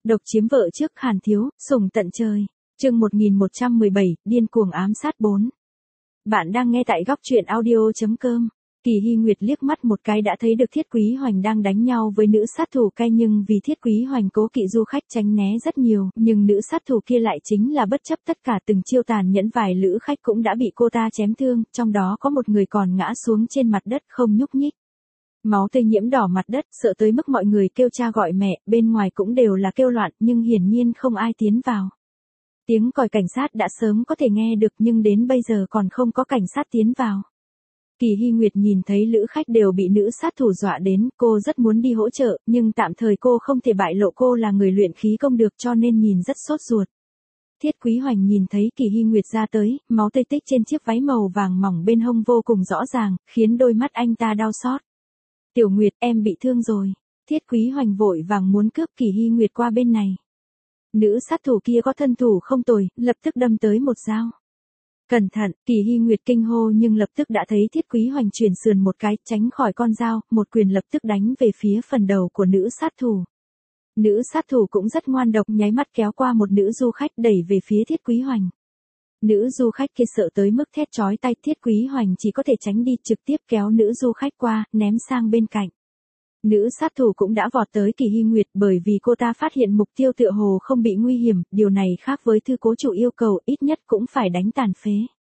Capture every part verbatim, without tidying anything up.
Độc chiếm vợ trước Hàn Thiếu, sủng tận trời. Chương một nghìn một trăm mười bảy, điên cuồng ám sát bốn. Bạn đang nghe tại góc truyện audio chấm com. Kỳ Hy Nguyệt liếc mắt một cái đã thấy được Thiết Quý Hoành đang đánh nhau với nữ sát thủ cay, nhưng vì Thiết Quý Hoành cố kỵ du khách tránh né rất nhiều, nhưng nữ sát thủ kia lại chính là bất chấp tất cả từng chiêu tàn nhẫn, vài lữ khách cũng đã bị cô ta chém thương, trong đó có một người còn ngã xuống trên mặt đất không nhúc nhích. Máu tươi nhiễm đỏ mặt đất, sợ tới mức mọi người kêu cha gọi mẹ, bên ngoài cũng đều là kêu loạn, nhưng hiển nhiên không ai tiến vào. Tiếng còi cảnh sát đã sớm có thể nghe được, nhưng đến bây giờ còn không có cảnh sát tiến vào. Kỳ Hy Nguyệt nhìn thấy lữ khách đều bị nữ sát thủ dọa đến, cô rất muốn đi hỗ trợ, nhưng tạm thời cô không thể bại lộ cô là người luyện khí công được, cho nên nhìn rất sốt ruột. Thiết Quý Hoành nhìn thấy Kỳ Hy Nguyệt ra tới, máu tươi tích trên chiếc váy màu vàng mỏng bên hông vô cùng rõ ràng, khiến đôi mắt anh ta đau xót. Tiểu Nguyệt, em bị thương rồi. Thiết Quý Hoành vội vàng muốn cướp Kỳ Hy Nguyệt qua bên này. Nữ sát thủ kia có thân thủ không tồi, lập tức đâm tới một dao. Cẩn thận, Kỳ Hy Nguyệt kinh hô, nhưng lập tức đã thấy Thiết Quý Hoành chuyển sườn một cái, tránh khỏi con dao, một quyền lập tức đánh về phía phần đầu của nữ sát thủ. Nữ sát thủ cũng rất ngoan độc, nháy mắt kéo qua một nữ du khách đẩy về phía Thiết Quý Hoành. Nữ du khách kia sợ tới mức thét chói tai, Thiết Quý Hoành chỉ có thể tránh đi, trực tiếp kéo nữ du khách qua, ném sang bên cạnh. Nữ sát thủ cũng đã vọt tới Kỳ Hy Nguyệt, bởi vì cô ta phát hiện mục tiêu tựa hồ không bị nguy hiểm, điều này khác với thư cố chủ yêu cầu, ít nhất cũng phải đánh tàn phế.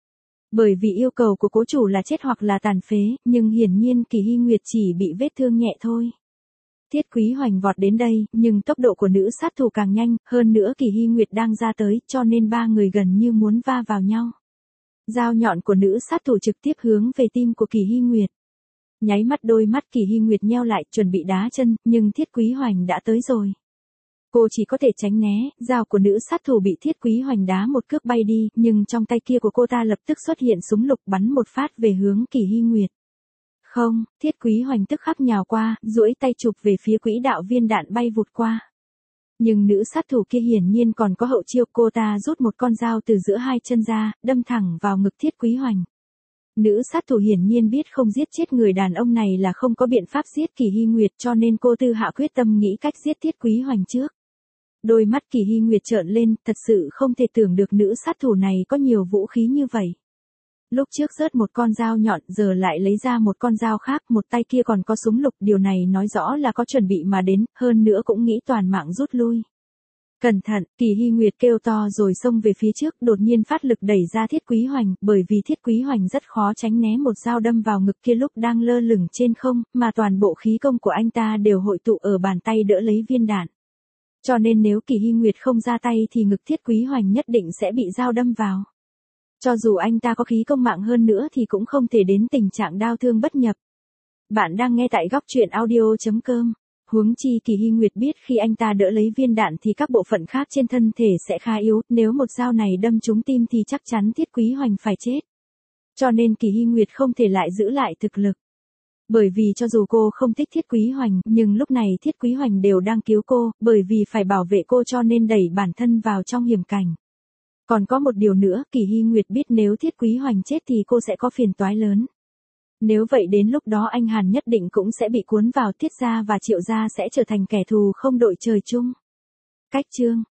Bởi vì yêu cầu của cố chủ là chết hoặc là tàn phế, nhưng hiển nhiên Kỳ Hy Nguyệt chỉ bị vết thương nhẹ thôi. Thiết Quý Hoành vọt đến đây, nhưng tốc độ của nữ sát thủ càng nhanh, hơn nữa Kỳ Hy Nguyệt đang ra tới, cho nên ba người gần như muốn va vào nhau. Dao nhọn của nữ sát thủ trực tiếp hướng về tim của Kỳ Hy Nguyệt. Nháy mắt đôi mắt Kỳ Hy Nguyệt nheo lại, chuẩn bị đá chân, nhưng Thiết Quý Hoành đã tới rồi. Cô chỉ có thể tránh né, dao của nữ sát thủ bị Thiết Quý Hoành đá một cước bay đi, nhưng trong tay kia của cô ta lập tức xuất hiện súng lục, bắn một phát về hướng Kỳ Hy Nguyệt. Không, Thiết Quý Hoành tức khắc nhào qua, duỗi tay chụp về phía quỹ đạo viên đạn bay vụt qua. Nhưng nữ sát thủ kia hiển nhiên còn có hậu chiêu, cô ta rút một con dao từ giữa hai chân ra, đâm thẳng vào ngực Thiết Quý Hoành. Nữ sát thủ hiển nhiên biết không giết chết người đàn ông này là không có biện pháp giết Kỳ Hy Nguyệt, cho nên cô tư hạ quyết tâm nghĩ cách giết Thiết Quý Hoành trước. Đôi mắt Kỳ Hy Nguyệt trợn lên, thật sự không thể tưởng được nữ sát thủ này có nhiều vũ khí như vậy. Lúc trước rớt một con dao nhọn, giờ lại lấy ra một con dao khác, một tay kia còn có súng lục, điều này nói rõ là có chuẩn bị mà đến, hơn nữa cũng nghĩ toàn mạng rút lui. Cẩn thận, Kỳ Hy Nguyệt kêu to rồi xông về phía trước, đột nhiên phát lực đẩy ra Thiết Quý Hoành, bởi vì Thiết Quý Hoành rất khó tránh né một dao đâm vào ngực kia lúc đang lơ lửng trên không, mà toàn bộ khí công của anh ta đều hội tụ ở bàn tay đỡ lấy viên đạn. Cho nên nếu Kỳ Hy Nguyệt không ra tay thì ngực Thiết Quý Hoành nhất định sẽ bị dao đâm vào. Cho dù anh ta có khí công mạng hơn nữa thì cũng không thể đến tình trạng đau thương bất nhập. Bạn đang nghe tại góc truyện audio chấm com. Huống chi Kỳ Hy Nguyệt biết khi anh ta đỡ lấy viên đạn thì các bộ phận khác trên thân thể sẽ khá yếu, nếu một dao này đâm trúng tim thì chắc chắn Thiết Quý Hoành phải chết. Cho nên Kỳ Hy Nguyệt không thể lại giữ lại thực lực. Bởi vì cho dù cô không thích Thiết Quý Hoành, nhưng lúc này Thiết Quý Hoành đều đang cứu cô, bởi vì phải bảo vệ cô cho nên đẩy bản thân vào trong hiểm cảnh. Còn có một điều nữa, Kỳ Hy Nguyệt biết nếu Thiết Quý Hoành chết thì cô sẽ có phiền toái lớn. Nếu vậy đến lúc đó anh Hàn nhất định cũng sẽ bị cuốn vào, Thiết gia và Triệu gia sẽ trở thành kẻ thù không đội trời chung. Cách chương